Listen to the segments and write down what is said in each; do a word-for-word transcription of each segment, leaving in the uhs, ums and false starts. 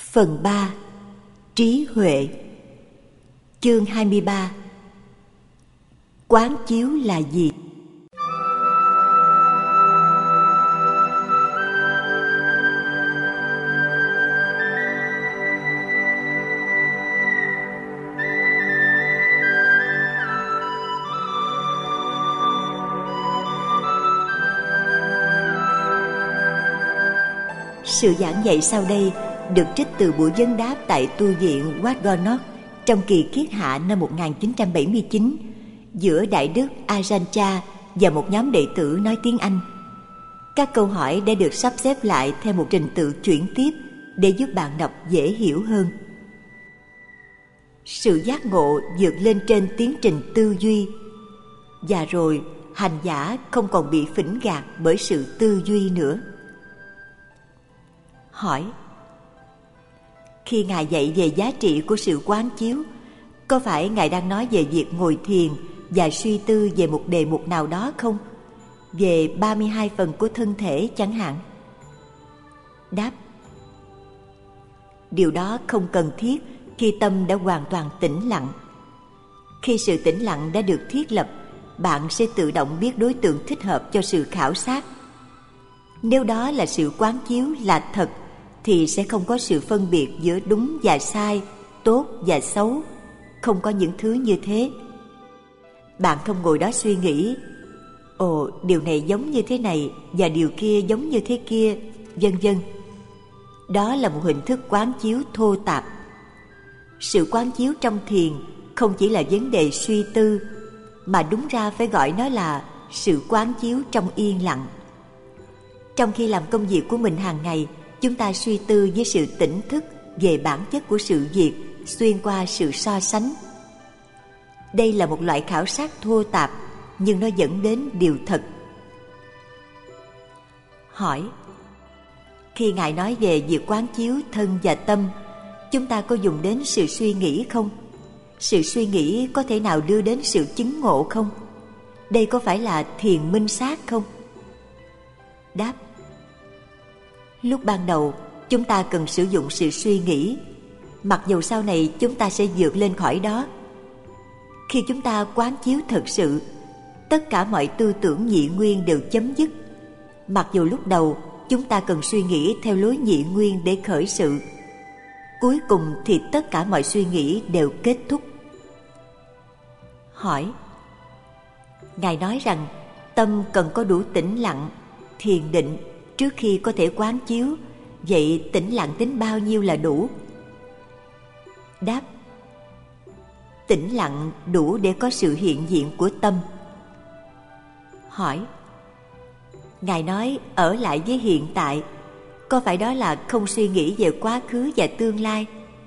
Phần ba. Trí huệ. Chương hai mươi ba. Quán chiếu là gì? Sự giảng dạy sau đây được trích từ buổi vấn đáp tại tu viện Wat Gonot trong kỳ kiết hạ năm một nghìn chín trăm bảy mươi chín giữa Đại đức Ajahn Chah và một nhóm đệ tử nói tiếng Anh. Các câu hỏi đã được sắp xếp lại theo một trình tự chuyển tiếp để giúp bạn đọc dễ hiểu hơn. Sự giác ngộ vượt lên trên tiến trình tư duy, và rồi hành giả không còn bị phỉnh gạt bởi sự tư duy nữa. Hỏi: khi Ngài dạy về giá trị của sự quán chiếu, có phải Ngài đang nói về việc ngồi thiền và suy tư về một đề mục nào đó không? Về ba mươi hai phần của thân thể chẳng hạn? Đáp: điều đó không cần thiết khi tâm đã hoàn toàn tĩnh lặng. Khi sự tĩnh lặng đã được thiết lập, bạn sẽ tự động biết đối tượng thích hợp cho sự khảo sát. Nếu đó là sự quán chiếu là thật, thì sẽ không có sự phân biệt giữa đúng và sai, tốt và xấu. Không có những thứ như thế. Bạn không ngồi đó suy nghĩ: ồ, điều này giống như thế này và điều kia giống như thế kia, vân vân. Đó là một hình thức quán chiếu thô tạp. Sự quán chiếu trong thiền không chỉ là vấn đề suy tư, mà đúng ra phải gọi nó là sự quán chiếu trong yên lặng. Trong khi làm công việc của mình hàng ngày, chúng ta suy tư với sự tỉnh thức về bản chất của sự việc xuyên qua sự so sánh. Đây là một loại khảo sát thô tạp, nhưng nó dẫn đến điều thật. Hỏi: khi Ngài nói về việc quán chiếu thân và tâm, chúng ta có dùng đến sự suy nghĩ không? Sự suy nghĩ có thể nào đưa đến sự chứng ngộ không? Đây có phải là thiền minh sát không? Đáp: lúc ban đầu, chúng ta cần sử dụng sự suy nghĩ, mặc dù sau này chúng ta sẽ vượt lên khỏi đó. Khi chúng ta quán chiếu thật sự, tất cả mọi tư tưởng nhị nguyên đều chấm dứt. Mặc dù lúc đầu chúng ta cần suy nghĩ theo lối nhị nguyên để khởi sự, cuối cùng thì tất cả mọi suy nghĩ đều kết thúc. Hỏi: Ngài nói rằng tâm cần có đủ tĩnh lặng, thiền định trước khi có thể quán chiếu. Vậy tĩnh lặng đến bao nhiêu là đủ? Đáp: tĩnh lặng đủ để có sự hiện diện của tâm. Hỏi: Ngài nói ở lại với hiện tại, có phải đó là không suy nghĩ về quá khứ và tương lai?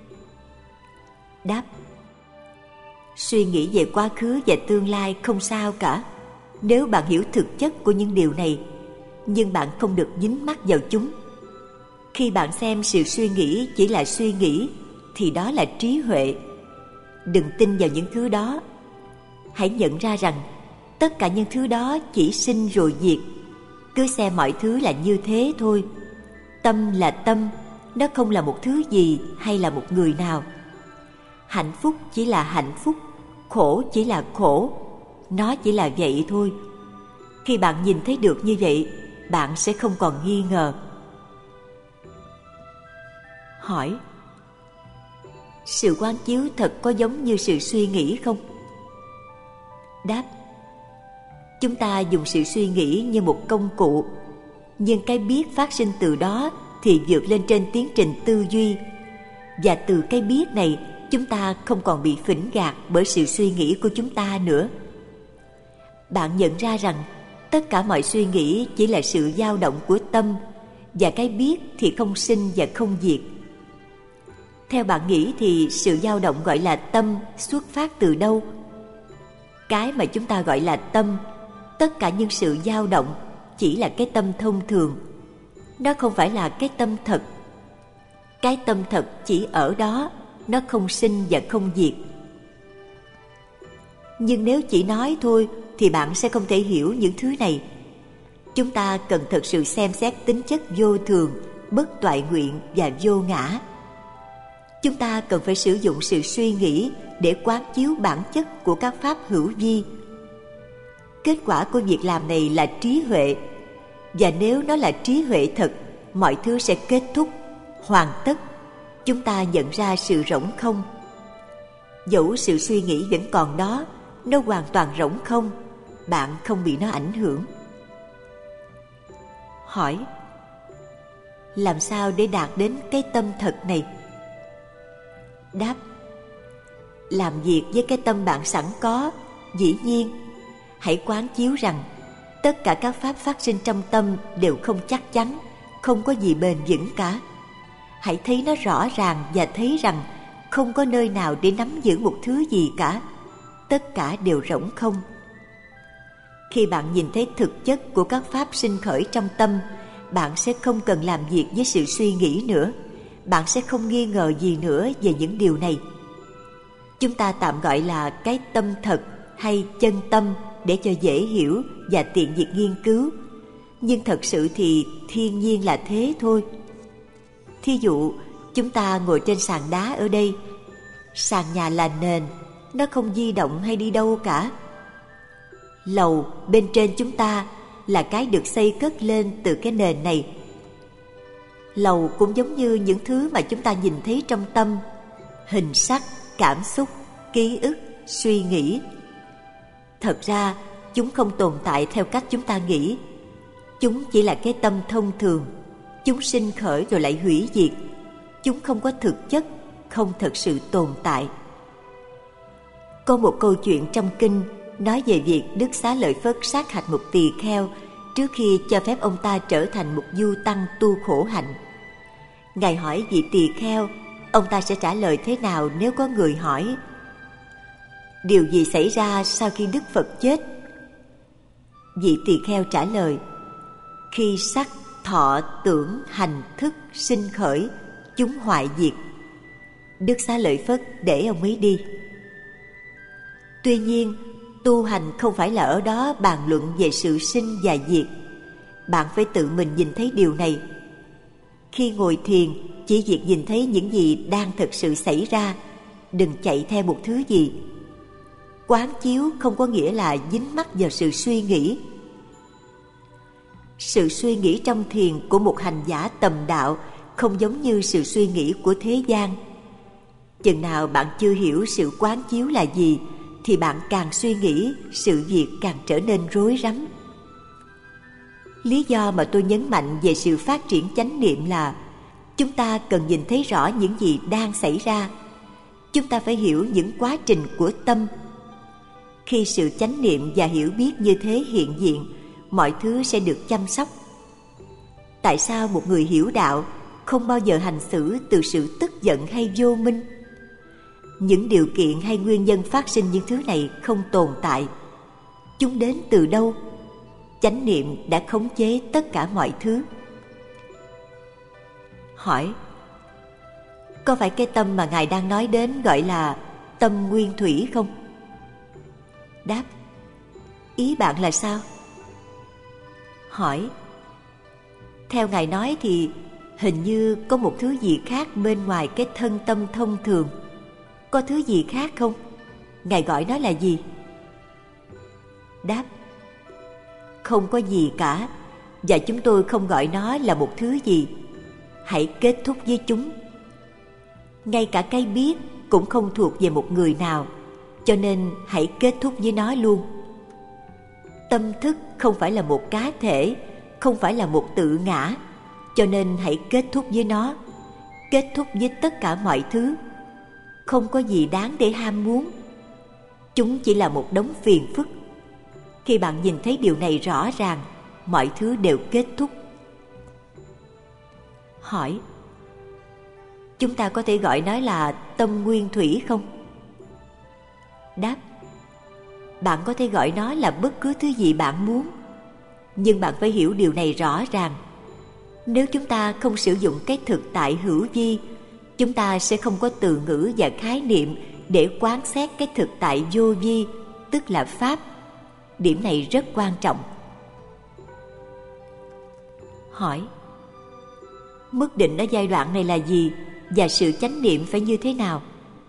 Đáp: suy nghĩ về quá khứ và tương lai không sao cả, nếu bạn hiểu thực chất của những điều này, nhưng bạn không được dính mắc vào chúng. Khi bạn xem sự suy nghĩ chỉ là suy nghĩ, thì đó là trí huệ. Đừng tin vào những thứ đó. Hãy nhận ra rằng tất cả những thứ đó chỉ sinh rồi diệt. Cứ xem mọi thứ là như thế thôi. Tâm là tâm, nó không là một thứ gì hay là một người nào. Hạnh phúc chỉ là hạnh phúc, khổ chỉ là khổ. Nó chỉ là vậy thôi. Khi bạn nhìn thấy được như vậy, bạn sẽ không còn nghi ngờ. Hỏi: sự quán chiếu thật có giống như sự suy nghĩ không? Đáp: chúng ta dùng sự suy nghĩ như một công cụ, nhưng cái biết phát sinh từ đó thì vượt lên trên tiến trình tư duy, và từ cái biết này chúng ta không còn bị phỉnh gạt bởi sự suy nghĩ của chúng ta nữa. Bạn nhận ra rằng tất cả mọi suy nghĩ chỉ là sự dao động của tâm, và cái biết thì không sinh và không diệt. Theo bạn nghĩ thì sự dao động gọi là tâm xuất phát từ đâu? Cái mà chúng ta gọi là tâm, tất cả những sự dao động chỉ là cái tâm thông thường. Nó không phải là cái tâm thật. Cái tâm thật chỉ ở đó, nó không sinh và không diệt. Nhưng nếu chỉ nói thôi thì bạn sẽ không thể hiểu những thứ này. Chúng ta cần thật sự xem xét tính chất vô thường, bất toại nguyện và vô ngã. Chúng ta cần phải sử dụng sự suy nghĩ để quán chiếu bản chất của các pháp hữu vi. Kết quả của việc làm này là trí huệ, và nếu nó là trí huệ thật, mọi thứ sẽ kết thúc, hoàn tất. Chúng ta nhận ra sự rỗng không. Dẫu sự suy nghĩ vẫn còn đó, nó hoàn toàn rỗng không, bạn không bị nó ảnh hưởng. Hỏi: làm sao để đạt đến cái tâm thật này? Đáp: làm việc với cái tâm bạn sẵn có. Dĩ nhiên, hãy quán chiếu rằng tất cả các pháp phát sinh trong tâm đều không chắc chắn, không có gì bền vững cả. Hãy thấy nó rõ ràng và thấy rằng không có nơi nào để nắm giữ một thứ gì cả. Tất cả đều rỗng không. Khi bạn nhìn thấy thực chất của các pháp sinh khởi trong tâm, bạn sẽ không cần làm việc với sự suy nghĩ nữa. Bạn sẽ không nghi ngờ gì nữa về những điều này. Chúng ta tạm gọi là cái tâm thật hay chân tâm để cho dễ hiểu và tiện việc nghiên cứu. Nhưng thật sự thì thiên nhiên là thế thôi. Thí dụ, chúng ta ngồi trên sàn đá ở đây. Sàn nhà là nền, nó không di động hay đi đâu cả. Lầu bên trên chúng ta là cái được xây cất lên từ cái nền này. Lầu cũng giống như những thứ mà chúng ta nhìn thấy trong tâm: hình sắc, cảm xúc, ký ức, suy nghĩ. Thật ra chúng không tồn tại theo cách chúng ta nghĩ. Chúng chỉ là cái tâm thông thường. Chúng sinh khởi rồi lại hủy diệt. Chúng không có thực chất, không thật sự tồn tại. Có một câu chuyện trong kinh nói về việc Đức Xá Lợi Phất sát hạch một tỳ kheo trước khi cho phép ông ta trở thành một du tăng tu khổ hạnh. Ngài hỏi vị tỳ kheo ông ta sẽ trả lời thế nào nếu có người hỏi: điều gì xảy ra sau khi Đức Phật chết? Vị tỳ kheo trả lời: khi sắc, thọ, tưởng, hành, thức sinh khởi, chúng hoại diệt. Đức Xá Lợi Phất để ông ấy đi. Tuy nhiên, tu hành không phải là ở đó bàn luận về sự sinh và diệt. Bạn phải tự mình nhìn thấy điều này. Khi ngồi thiền, chỉ việc nhìn thấy những gì đang thực sự xảy ra, đừng chạy theo một thứ gì. Quán chiếu không có nghĩa là dính mắc vào sự suy nghĩ. Sự suy nghĩ trong thiền của một hành giả tầm đạo không giống như sự suy nghĩ của thế gian. Chừng nào bạn chưa hiểu sự quán chiếu là gì, thì bạn càng suy nghĩ, sự việc càng trở nên rối rắm. Lý do mà tôi nhấn mạnh về sự phát triển chánh niệm là chúng ta cần nhìn thấy rõ những gì đang xảy ra. Chúng ta phải hiểu những quá trình của tâm. Khi sự chánh niệm và hiểu biết như thế hiện diện, mọi thứ sẽ được chăm sóc. Tại sao một người hiểu đạo không bao giờ hành xử từ sự tức giận hay vô minh? Những điều kiện hay nguyên nhân phát sinh những thứ này không tồn tại. Chúng đến từ đâu? Chánh niệm đã khống chế tất cả mọi thứ. Hỏi: có phải cái tâm mà Ngài đang nói đến gọi là tâm nguyên thủy không? Đáp: ý bạn là sao? Hỏi: theo Ngài nói thì hình như có một thứ gì khác bên ngoài cái thân tâm thông thường. Có thứ gì khác không? Ngài gọi nó là gì? Đáp: không có gì cả, và chúng tôi không gọi nó là một thứ gì. Hãy kết thúc với chúng. Ngay cả cái biết cũng không thuộc về một người nào, cho nên hãy kết thúc với nó luôn. Tâm thức không phải là một cá thể, không phải là một tự ngã, cho nên hãy kết thúc với nó. Kết thúc với tất cả mọi thứ. Không có gì đáng để ham muốn. Chúng chỉ là một đống phiền phức. Khi bạn nhìn thấy điều này rõ ràng, mọi thứ đều kết thúc. Hỏi: chúng ta có thể gọi nó là tâm nguyên thủy không? Đáp: bạn có thể gọi nó là bất cứ thứ gì bạn muốn. Nhưng bạn phải hiểu điều này rõ ràng. Nếu chúng ta không sử dụng cái thực tại hữu vi, chúng ta sẽ không có từ ngữ và khái niệm để quán xét cái thực tại vô vi, tức là Pháp. Điểm này rất quan trọng. Hỏi: mức định ở giai đoạn này là gì? và sự chánh niệm phải như thế nào?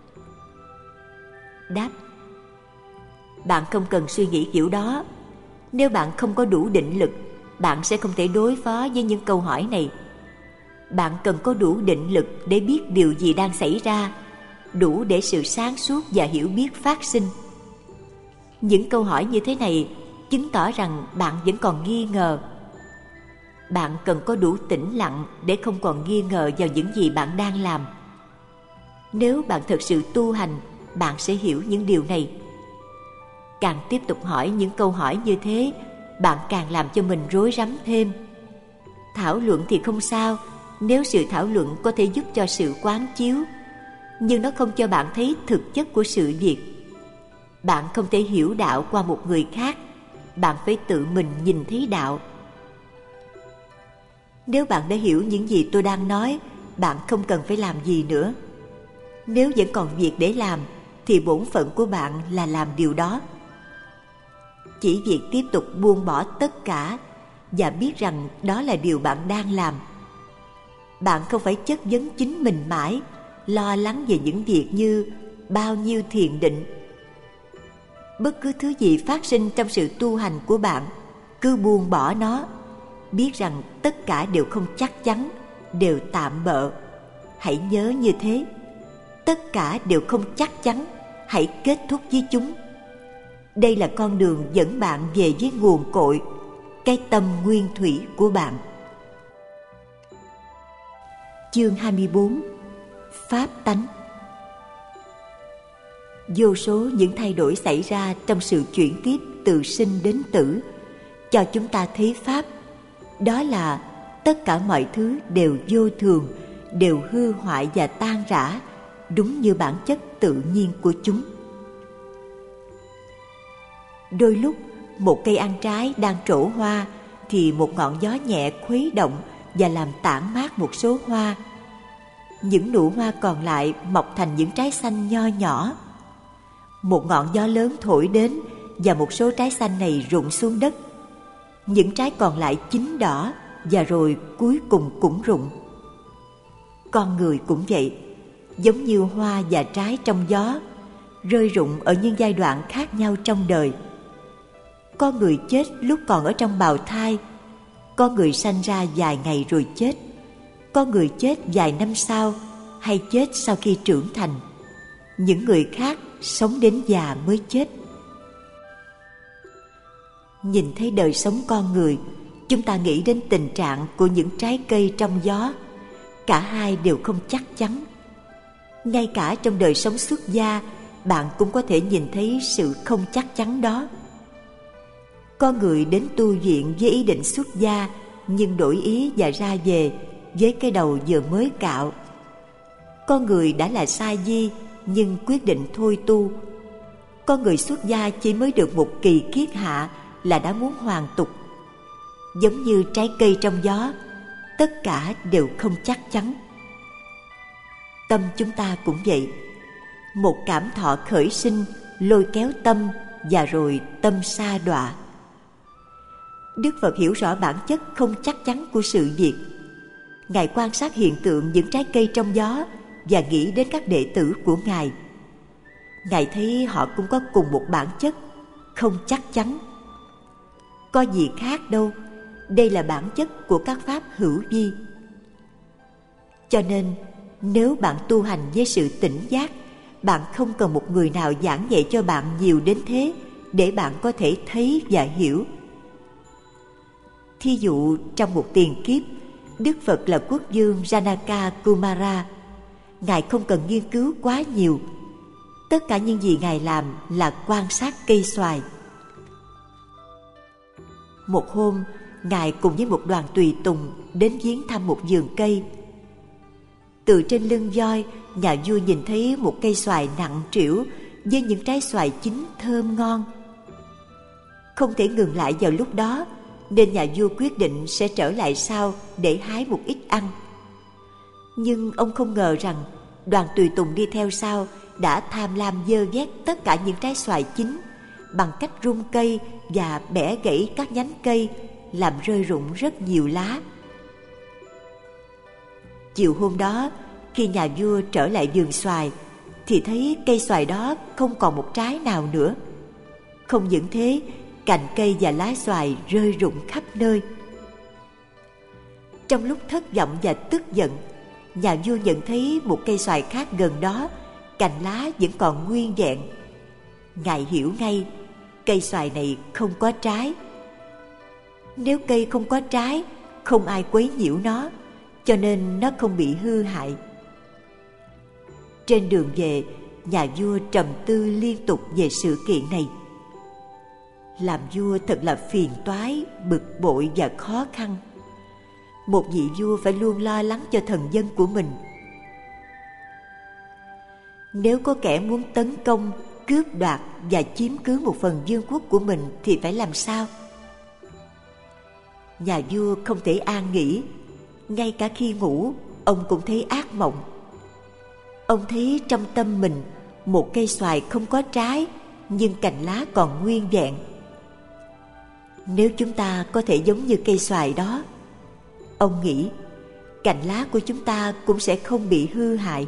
Đáp: bạn không cần suy nghĩ kiểu đó. Nếu bạn không có đủ định lực, bạn sẽ không thể đối phó với những câu hỏi này. Bạn cần có đủ định lực để biết điều gì đang xảy ra, đủ để sự sáng suốt và hiểu biết phát sinh. Những câu hỏi như thế này chứng tỏ rằng bạn vẫn còn nghi ngờ. Bạn cần có đủ tĩnh lặng để không còn nghi ngờ vào những gì bạn đang làm. Nếu bạn thực sự tu hành, bạn sẽ hiểu những điều này. Càng tiếp tục hỏi những câu hỏi như thế, bạn càng làm cho mình rối rắm thêm. Thảo luận thì không sao, nếu sự thảo luận có thể giúp cho sự quán chiếu, nhưng nó không cho bạn thấy thực chất của sự việc. Bạn không thể hiểu đạo qua một người khác, bạn phải tự mình nhìn thấy đạo. Nếu bạn đã hiểu những gì tôi đang nói, bạn không cần phải làm gì nữa. Nếu vẫn còn việc để làm, thì bổn phận của bạn là làm điều đó. Chỉ việc tiếp tục buông bỏ tất cả và biết rằng đó là điều bạn đang làm. Bạn không phải chất vấn chính mình mãi, lo lắng về những việc như bao nhiêu thiền định. Bất cứ thứ gì phát sinh trong sự tu hành của bạn, cứ buông bỏ nó. Biết rằng tất cả đều không chắc chắn, đều tạm bợ. Hãy nhớ như thế. Tất cả đều không chắc chắn, hãy kết thúc với chúng. Đây là con đường dẫn bạn về với nguồn cội, cái tâm nguyên thủy của bạn. Chương hai mươi bốn. Pháp tánh. Vô số những thay đổi xảy ra trong sự chuyển tiếp từ sinh đến tử cho chúng ta thấy Pháp. Đó là tất cả mọi thứ đều vô thường, đều hư hoại và tan rã, đúng như bản chất tự nhiên của chúng. Đôi lúc, một cây ăn trái đang trổ hoa thì một ngọn gió nhẹ khuấy động và làm tản mát một số hoa. Những nụ hoa còn lại mọc thành những trái xanh nho nhỏ. Một ngọn gió lớn thổi đến và một số trái xanh này rụng xuống đất. Những trái còn lại chín đỏ và rồi cuối cùng cũng rụng. Con người cũng vậy, giống như hoa và trái trong gió, rơi rụng ở những giai đoạn khác nhau trong đời. Có người chết lúc còn ở trong bào thai, có người sanh ra vài ngày rồi chết, có người chết vài năm sau hay chết sau khi trưởng thành. Những người khác sống đến già mới chết. Nhìn thấy đời sống con người, chúng ta nghĩ đến tình trạng của những trái cây trong gió. Cả hai đều không chắc chắn. Ngay cả trong đời sống xuất gia, bạn cũng có thể nhìn thấy sự không chắc chắn đó. Có người đến tu viện với ý định xuất gia, nhưng đổi ý và ra về với cái đầu vừa mới cạo. Có người đã là sa di nhưng quyết định thôi tu. Có người xuất gia chỉ mới được một kỳ kiết hạ là đã muốn hoàn tục. Giống như trái cây trong gió, tất cả đều không chắc chắn. Tâm chúng ta cũng vậy. Một cảm thọ khởi sinh lôi kéo tâm, và rồi tâm sa đọa. Đức Phật hiểu rõ bản chất không chắc chắn của sự việc. Ngài quan sát hiện tượng những trái cây trong gió và nghĩ đến các đệ tử của Ngài. Ngài thấy họ cũng có cùng một bản chất, không chắc chắn. Có gì khác đâu, đây là bản chất của các pháp hữu vi. Cho nên, nếu bạn tu hành với sự tỉnh giác, bạn không cần một người nào giảng dạy cho bạn nhiều đến thế để bạn có thể thấy và hiểu. Thí dụ, trong một tiền kiếp, Đức Phật là quốc vương Janaka Kumara. Ngài không cần nghiên cứu quá nhiều. Tất cả những gì Ngài làm là quan sát cây xoài. Một hôm, Ngài cùng với một đoàn tùy tùng đến viếng thăm một vườn cây. Từ trên lưng voi, nhà vua nhìn thấy một cây xoài nặng trĩu với những trái xoài chín thơm ngon. Không thể ngừng lại vào lúc đó, nên nhà vua quyết định sẽ trở lại sau để hái một ít ăn. Nhưng ông không ngờ rằng đoàn tùy tùng đi theo sau đã tham lam dơ vét tất cả những trái xoài chín bằng cách rung cây và bẻ gãy các nhánh cây, làm rơi rụng rất nhiều lá. Chiều hôm đó, Khi nhà vua trở lại vườn xoài thì thấy cây xoài đó không còn một trái nào nữa. Không những thế, cành cây và lá xoài rơi rụng khắp nơi. Trong lúc thất vọng và tức giận, nhà vua nhận thấy một cây xoài khác gần đó, cành lá vẫn còn nguyên vẹn. Ngài hiểu ngay, cây xoài này không có trái. Nếu cây không có trái, không ai quấy nhiễu nó, cho nên nó không bị hư hại. Trên đường về, nhà vua trầm tư liên tục về sự kiện này. Làm vua thật là phiền toái, bực bội và khó khăn. Một vị vua phải luôn lo lắng cho thần dân của mình. Nếu có kẻ muốn tấn công, cướp đoạt và chiếm cứ một phần vương quốc của mình thì phải làm sao? Nhà vua không thể an nghỉ. Ngay cả khi ngủ, ông cũng thấy ác mộng. Ông thấy trong tâm mình một cây xoài không có trái, nhưng cành lá còn nguyên vẹn. Nếu chúng ta có thể giống như cây xoài đó, ông nghĩ, cành lá của chúng ta cũng sẽ không bị hư hại.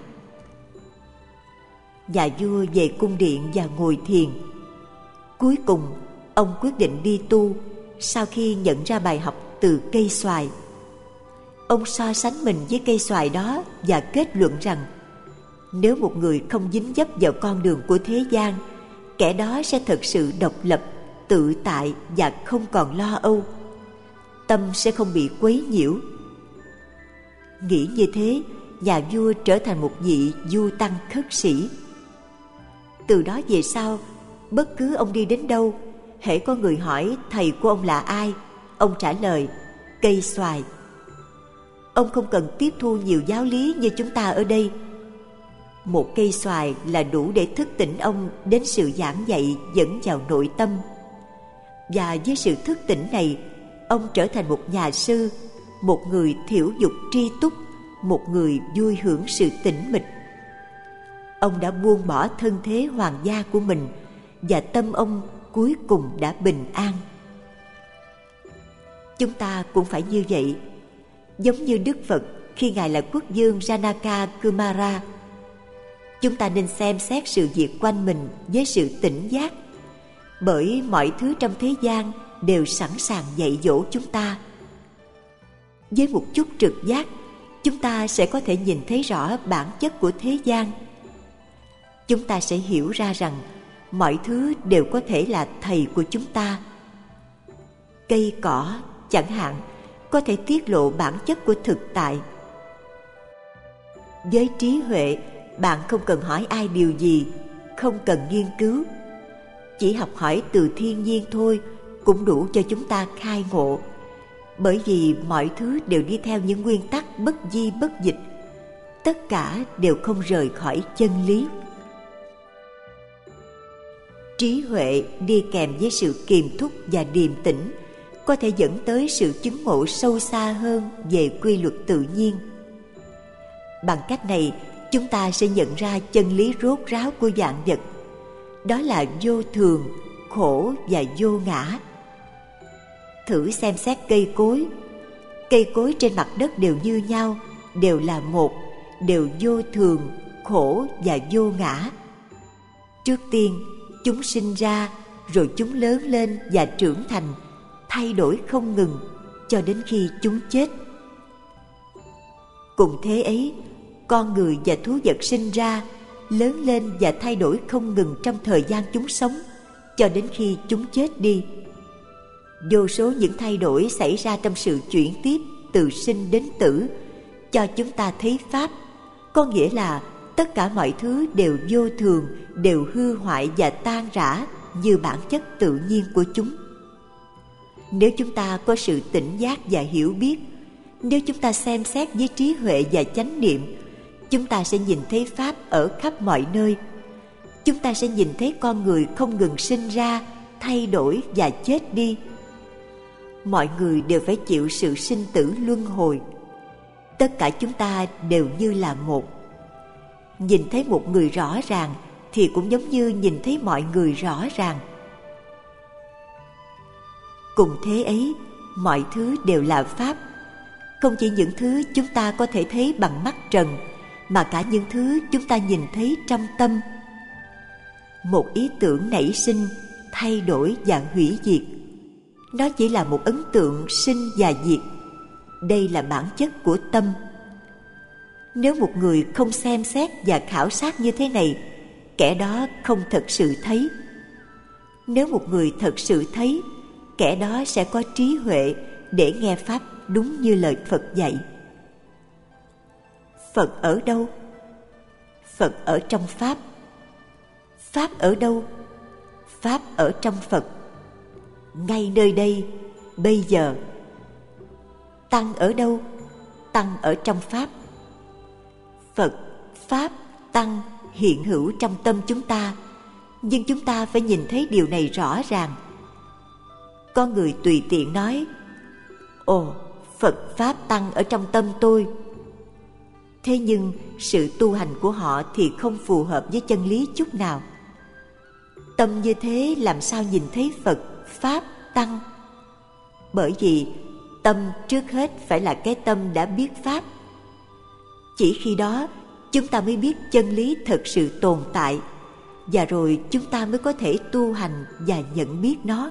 Nhà vua về cung điện và ngồi thiền. Cuối cùng, ông quyết định đi tu sau khi nhận ra bài học từ cây xoài. Ông so sánh mình với cây xoài đó và kết luận rằng nếu một người không dính dấp vào con đường của thế gian, kẻ đó sẽ thực sự độc lập, tự tại và không còn lo âu. Tâm sẽ không bị quấy nhiễu. Nghĩ như thế, nhà vua trở thành một vị du tăng khất sĩ. Từ đó về sau, bất cứ ông đi đến đâu, hễ có người hỏi thầy của ông là ai, ông trả lời cây xoài. Ông không cần tiếp thu nhiều giáo lý như chúng ta ở đây. Một cây xoài là đủ để thức tỉnh ông đến sự giảng dạy dẫn vào nội tâm. Và với sự thức tỉnh này, ông trở thành một nhà sư, một người thiểu dục tri túc, một người vui hưởng sự tĩnh mịch. Ông đã buông bỏ thân thế hoàng gia của mình, và tâm ông cuối cùng đã bình an. Chúng ta cũng phải như vậy. Giống như Đức Phật khi Ngài là quốc vương Janaka Kumara, chúng ta nên xem xét sự việc quanh mình với sự tỉnh giác, bởi mọi thứ trong thế gian đều sẵn sàng dạy dỗ chúng ta. Với một chút trực giác, chúng ta sẽ có thể nhìn thấy rõ bản chất của thế gian. Chúng ta sẽ hiểu ra rằng mọi thứ đều có thể là thầy của chúng ta. Cây cỏ, chẳng hạn, có thể tiết lộ bản chất của thực tại. Với trí huệ, bạn không cần hỏi ai điều gì, không cần nghiên cứu. Chỉ học hỏi từ thiên nhiên thôi cũng đủ cho chúng ta khai ngộ, bởi vì mọi thứ đều đi theo những nguyên tắc bất di bất dịch. Tất cả đều không rời khỏi chân lý. Trí huệ đi kèm với sự kiềm thúc và điềm tĩnh có thể dẫn tới sự chứng ngộ sâu xa hơn về quy luật tự nhiên. Bằng cách này, chúng ta sẽ nhận ra chân lý rốt ráo của vạn vật. Đó là vô thường, khổ và vô ngã. Thử xem xét cây cối. Cây cối trên mặt đất đều như nhau, đều là một, đều vô thường, khổ và vô ngã. Trước tiên, chúng sinh ra, rồi chúng lớn lên và trưởng thành, thay đổi không ngừng cho đến khi chúng chết. Cùng thế ấy, con người và thú vật sinh ra, lớn lên và thay đổi không ngừng trong thời gian chúng sống, cho đến khi chúng chết đi. Vô số những thay đổi xảy ra trong sự chuyển tiếp từ sinh đến tử, cho chúng ta thấy Pháp, có nghĩa là tất cả mọi thứ đều vô thường, đều hư hoại và tan rã như bản chất tự nhiên của chúng. Nếu chúng ta có sự tỉnh giác và hiểu biết, nếu chúng ta xem xét với trí huệ và chánh niệm, chúng ta sẽ nhìn thấy Pháp ở khắp mọi nơi. Chúng ta sẽ nhìn thấy con người không ngừng sinh ra, thay đổi và chết đi. Mọi người đều phải chịu sự sinh tử luân hồi. Tất cả chúng ta đều như là một. Nhìn thấy một người rõ ràng thì cũng giống như nhìn thấy mọi người rõ ràng. Cùng thế ấy, mọi thứ đều là Pháp. Không chỉ những thứ chúng ta có thể thấy bằng mắt trần, mà cả những thứ chúng ta nhìn thấy trong tâm. Một ý tưởng nảy sinh, thay đổi và hủy diệt, nó chỉ là một ấn tượng sinh và diệt. Đây là bản chất của tâm. Nếu một người không xem xét và khảo sát như thế này, kẻ đó không thật sự thấy. Nếu một người thật sự thấy, kẻ đó sẽ có trí huệ để nghe pháp đúng như lời Phật dạy. Phật ở đâu? Phật ở trong pháp. Pháp ở đâu? Pháp ở trong Phật. Ngay nơi đây, bây giờ. Tăng ở đâu? Tăng ở trong pháp. Phật, pháp, tăng hiện hữu trong tâm chúng ta, nhưng chúng ta phải nhìn thấy điều này rõ ràng. Có người tùy tiện nói: ồ, Phật pháp tăng ở trong tâm tôi. Thế nhưng sự tu hành của họ thì không phù hợp với chân lý chút nào. Tâm như thế làm sao nhìn thấy Phật, pháp, tăng? Bởi vì tâm trước hết phải là cái tâm đã biết pháp. Chỉ khi đó chúng ta mới biết chân lý thực sự tồn tại, và rồi chúng ta mới có thể tu hành và nhận biết nó.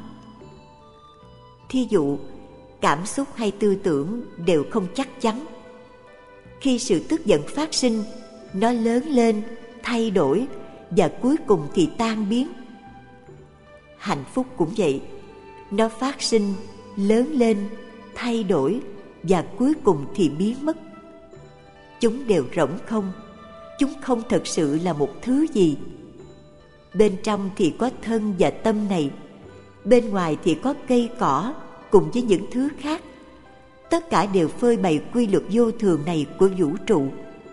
Thí dụ, cảm xúc hay tư tưởng đều không chắc chắn. Khi sự tức giận phát sinh, nó lớn lên, thay đổi và cuối cùng thì tan biến. Hạnh phúc cũng vậy, nó phát sinh, lớn lên, thay đổi và cuối cùng thì biến mất. Chúng đều rỗng không, chúng không thực sự là một thứ gì. Bên trong thì có thân và tâm này, bên ngoài thì có cây cỏ cùng với những thứ khác. Tất cả đều phơi bày quy luật vô thường này của vũ trụ.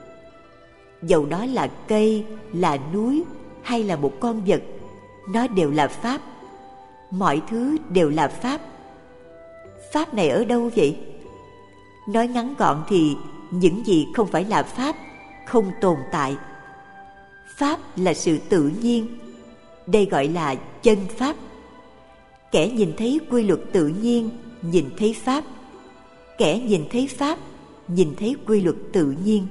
Dầu đó là cây, là núi hay là một con vật, nó đều là pháp. Mọi thứ đều là pháp. Pháp này ở đâu vậy? Nói ngắn gọn thì những gì không phải là pháp không tồn tại. Pháp là sự tự nhiên. Đây gọi là chân pháp. Kẻ nhìn thấy quy luật tự nhiên nhìn thấy pháp. Kẻ nhìn thấy pháp nhìn thấy quy luật tự nhiên.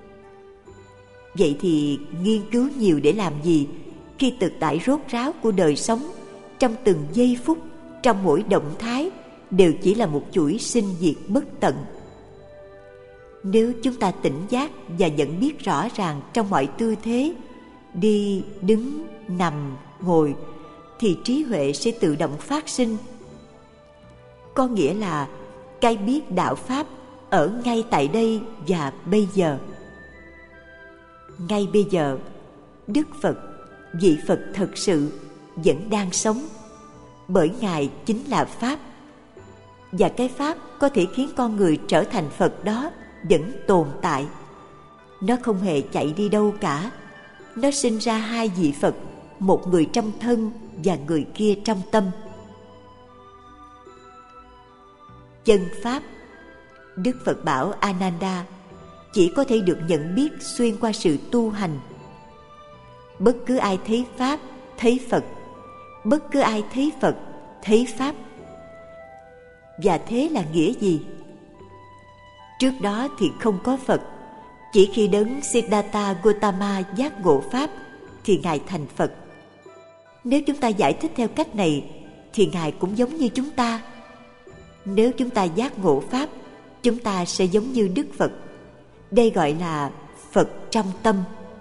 Vậy thì nghiên cứu nhiều để làm gì, khi thực tại rốt ráo của đời sống, trong từng giây phút, trong mỗi động thái đều chỉ là một chuỗi sinh diệt bất tận. Nếu chúng ta tỉnh giác và nhận biết rõ ràng trong mọi tư thế, đi, đứng, nằm, ngồi, thì trí huệ sẽ tự động phát sinh. Có nghĩa là cái biết đạo pháp ở ngay tại đây và bây giờ. Ngay bây giờ, Đức Phật, vị Phật thật sự vẫn đang sống, bởi Ngài chính là pháp. Và cái pháp có thể khiến con người trở thành Phật đó vẫn tồn tại. Nó không hề chạy đi đâu cả. Nó sinh ra hai vị Phật, một người trong thân và người kia trong tâm. Chân pháp, Đức Phật bảo Ananda, chỉ có thể được nhận biết xuyên qua sự tu hành. Bất cứ ai thấy pháp, thấy Phật. Bất cứ ai thấy Phật, thấy pháp. Và thế là nghĩa gì? Trước đó thì không có Phật. Chỉ khi đấng Siddhartha Gautama giác ngộ pháp thì Ngài thành Phật. Nếu chúng ta giải thích theo cách này thì Ngài cũng giống như chúng ta. Nếu chúng ta giác ngộ pháp, chúng ta sẽ giống như Đức Phật. Đây gọi là Phật trong tâm.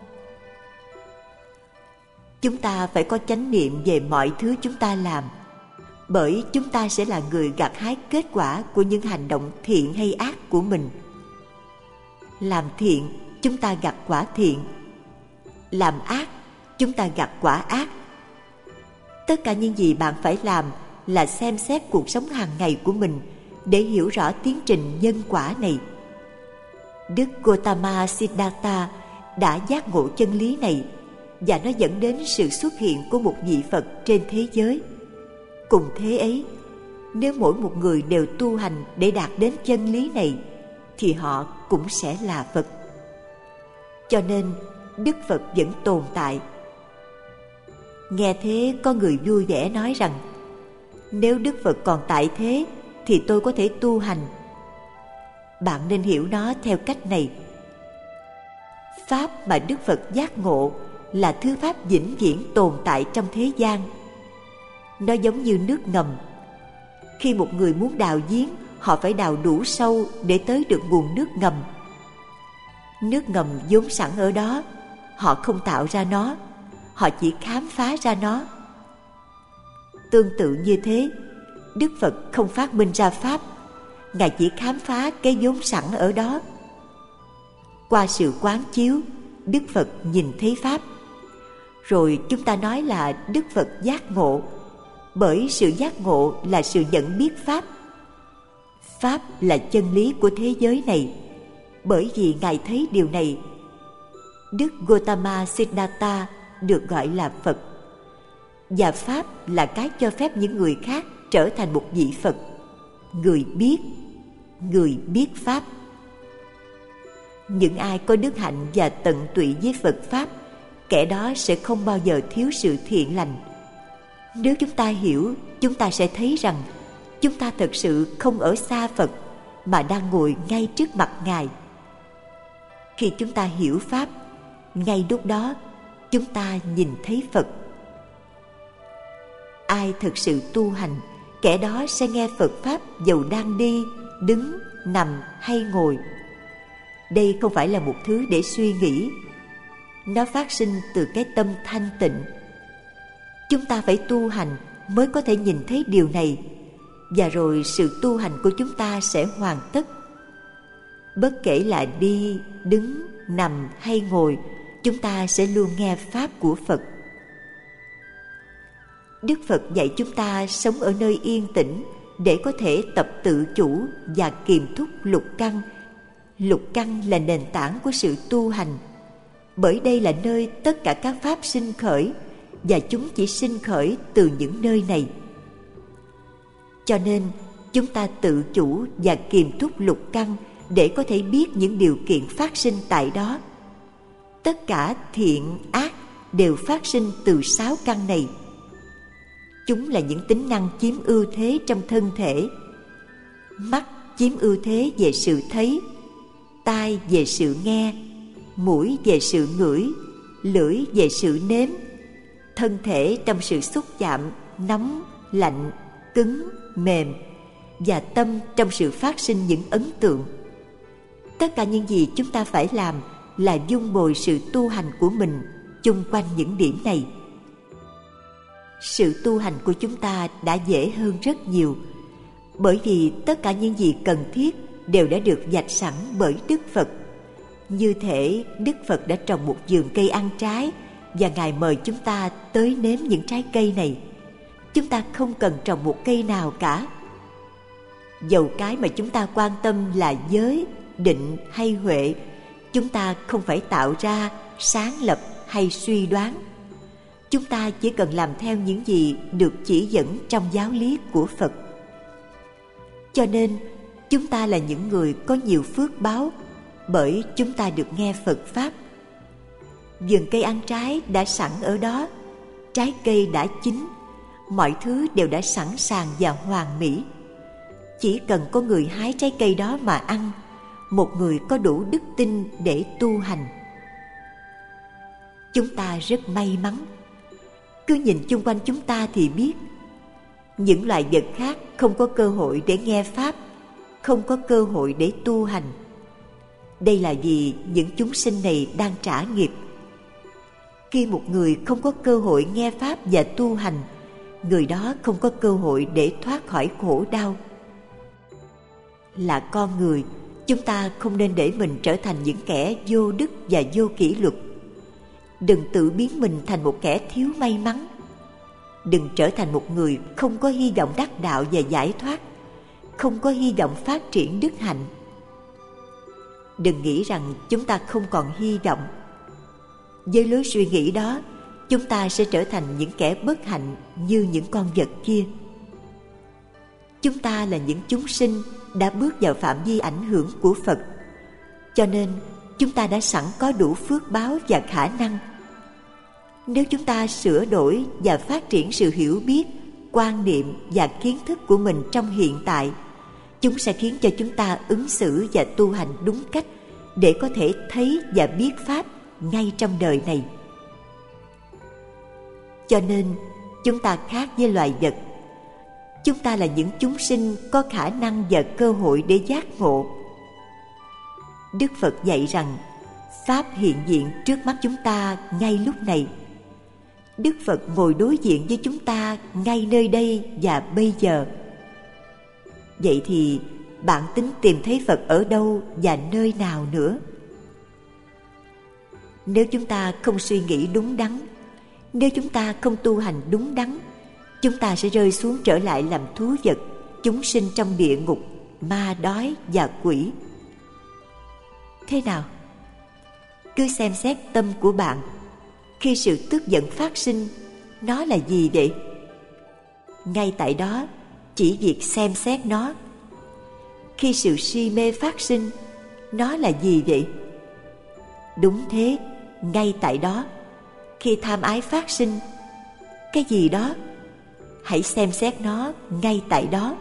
Chúng ta phải có chánh niệm về mọi thứ chúng ta làm, bởi chúng ta sẽ là người gặt hái kết quả của những hành động thiện hay ác của mình. Làm thiện, chúng ta gặt quả thiện. Làm ác, chúng ta gặt quả ác. Tất cả những gì bạn phải làm là xem xét cuộc sống hàng ngày của mình để hiểu rõ tiến trình nhân quả này. Đức Gautama Siddhartha đã giác ngộ chân lý này, và nó dẫn đến sự xuất hiện của một vị Phật trên thế giới. Cùng thế ấy, nếu mỗi một người đều tu hành để đạt đến chân lý này, thì họ cũng sẽ là Phật. Cho nên Đức Phật vẫn tồn tại. Nghe thế, có người vui vẻ nói rằng: nếu Đức Phật còn tại thế thì tôi có thể tu hành. Bạn nên hiểu nó theo cách này: Pháp mà Đức Phật giác ngộ là thứ pháp vĩnh viễn tồn tại trong thế gian. Nó giống như nước ngầm. Khi một người muốn đào giếng, họ phải đào đủ sâu để tới được nguồn nước ngầm. Nước ngầm vốn sẵn ở đó, họ không tạo ra nó, họ chỉ khám phá ra nó. Tương tự như thế, Đức Phật không phát minh ra Pháp, Ngài chỉ khám phá cái vốn sẵn ở đó. Qua sự quán chiếu, Đức Phật nhìn thấy Pháp. Rồi chúng ta nói là Đức Phật giác ngộ, bởi sự giác ngộ là sự nhận biết Pháp. Pháp là chân lý của thế giới này. Bởi vì Ngài thấy điều này, Đức Gautama Siddhartha được gọi là Phật. Và Pháp là cái cho phép những người khác trở thành một vị Phật, người biết, người biết Pháp. Những ai có đức hạnh và tận tụy với Phật Pháp, kẻ đó sẽ không bao giờ thiếu sự thiện lành. Nếu chúng ta hiểu, chúng ta sẽ thấy rằng chúng ta thật sự không ở xa Phật, mà đang ngồi ngay trước mặt Ngài. Khi chúng ta hiểu Pháp, ngay lúc đó chúng ta nhìn thấy Phật. Ai thực sự tu hành, kẻ đó sẽ nghe Phật Pháp dầu đang đi, đứng, nằm hay ngồi. Đây không phải là một thứ để suy nghĩ. Nó phát sinh từ cái tâm thanh tịnh. Chúng ta phải tu hành mới có thể nhìn thấy điều này, và rồi sự tu hành của chúng ta sẽ hoàn tất. Bất kể là đi, đứng, nằm hay ngồi, chúng ta sẽ luôn nghe Pháp của Phật. Đức Phật dạy chúng ta sống ở nơi yên tĩnh để có thể tập tự chủ và kiềm thúc lục căn. Lục căn là nền tảng của sự tu hành, bởi đây là nơi tất cả các pháp sinh khởi, và chúng chỉ sinh khởi từ những nơi này. Cho nên chúng ta tự chủ và kiềm thúc lục căn để có thể biết những điều kiện phát sinh tại đó. Tất cả thiện, ác đều phát sinh từ sáu căn này. Chúng là những tính năng chiếm ưu thế trong thân thể. Mắt chiếm ưu thế về sự thấy, tai về sự nghe, mũi về sự ngửi, lưỡi về sự nếm, thân thể trong sự xúc chạm, nóng, lạnh, cứng, mềm, và tâm trong sự phát sinh những ấn tượng. Tất cả những gì chúng ta phải làm là dung bồi sự tu hành của mình chung quanh những điểm này. Sự tu hành của chúng ta đã dễ hơn rất nhiều, bởi vì tất cả những gì cần thiết đều đã được vạch sẵn bởi Đức Phật. Như thể Đức Phật đã trồng một vườn cây ăn trái, và Ngài mời chúng ta tới nếm những trái cây này. Chúng ta không cần trồng một cây nào cả. Dầu cái mà chúng ta quan tâm là giới, định hay huệ, chúng ta không phải tạo ra, sáng lập hay suy đoán. Chúng ta chỉ cần làm theo những gì được chỉ dẫn trong giáo lý của Phật. Cho nên chúng ta là những người có nhiều phước báo, bởi chúng ta được nghe Phật Pháp. Vườn cây ăn trái đã sẵn ở đó, trái cây đã chín, mọi thứ đều đã sẵn sàng và hoàn mỹ. Chỉ cần có người hái trái cây đó mà ăn, một người có đủ đức tin để tu hành. Chúng ta rất may mắn. Cứ nhìn chung quanh chúng ta thì biết, những loài vật khác không có cơ hội để nghe Pháp, không có cơ hội để tu hành. Đây là vì những chúng sinh này đang trả nghiệp. Khi một người không có cơ hội nghe Pháp và tu hành, người đó không có cơ hội để thoát khỏi khổ đau. Là con người, chúng ta không nên để mình trở thành những kẻ vô đức và vô kỷ luật. Đừng tự biến mình thành một kẻ thiếu may mắn. Đừng trở thành một người không có hy vọng đắc đạo và giải thoát, không có hy vọng phát triển đức hạnh. Đừng nghĩ rằng chúng ta không còn hy vọng. Với lối suy nghĩ đó, chúng ta sẽ trở thành những kẻ bất hạnh như những con vật kia. Chúng ta là những chúng sinh đã bước vào phạm vi ảnh hưởng của Phật, cho nên chúng ta đã sẵn có đủ phước báo và khả năng. Nếu chúng ta sửa đổi và phát triển sự hiểu biết, quan niệm và kiến thức của mình trong hiện tại, chúng sẽ khiến cho chúng ta ứng xử và tu hành đúng cách để có thể thấy và biết Pháp ngay trong đời này. Cho nên chúng ta khác với loài vật. Chúng ta là những chúng sinh có khả năng và cơ hội để giác ngộ. Đức Phật dạy rằng Pháp hiện diện trước mắt chúng ta ngay lúc này. Đức Phật ngồi đối diện với chúng ta ngay nơi đây và bây giờ. Vậy thì bạn tính tìm thấy Phật ở đâu và nơi nào nữa? Nếu chúng ta không suy nghĩ đúng đắn, nếu chúng ta không tu hành đúng đắn, chúng ta sẽ rơi xuống trở lại làm thú vật, chúng sinh trong địa ngục, ma đói và quỷ. Thế nào? Cứ xem xét tâm của bạn. Khi sự tức giận phát sinh, nó là gì vậy? Ngay tại đó, chỉ việc xem xét nó. Khi sự si mê phát sinh, nó là gì vậy? Đúng thế, ngay tại đó. Khi tham ái phát sinh, cái gì đó? Hãy xem xét nó ngay tại đó.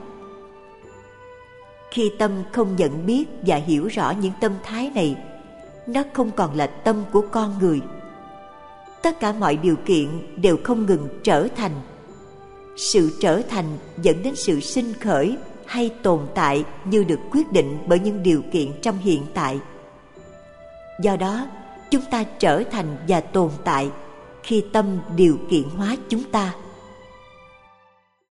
Khi tâm không nhận biết và hiểu rõ những tâm thái này, nó không còn là tâm của con người. Tất cả mọi điều kiện đều không ngừng trở thành. Sự trở thành dẫn đến sự sinh khởi hay tồn tại như được quyết định bởi những điều kiện trong hiện tại. Do đó, chúng ta trở thành và tồn tại khi tâm điều kiện hóa chúng ta.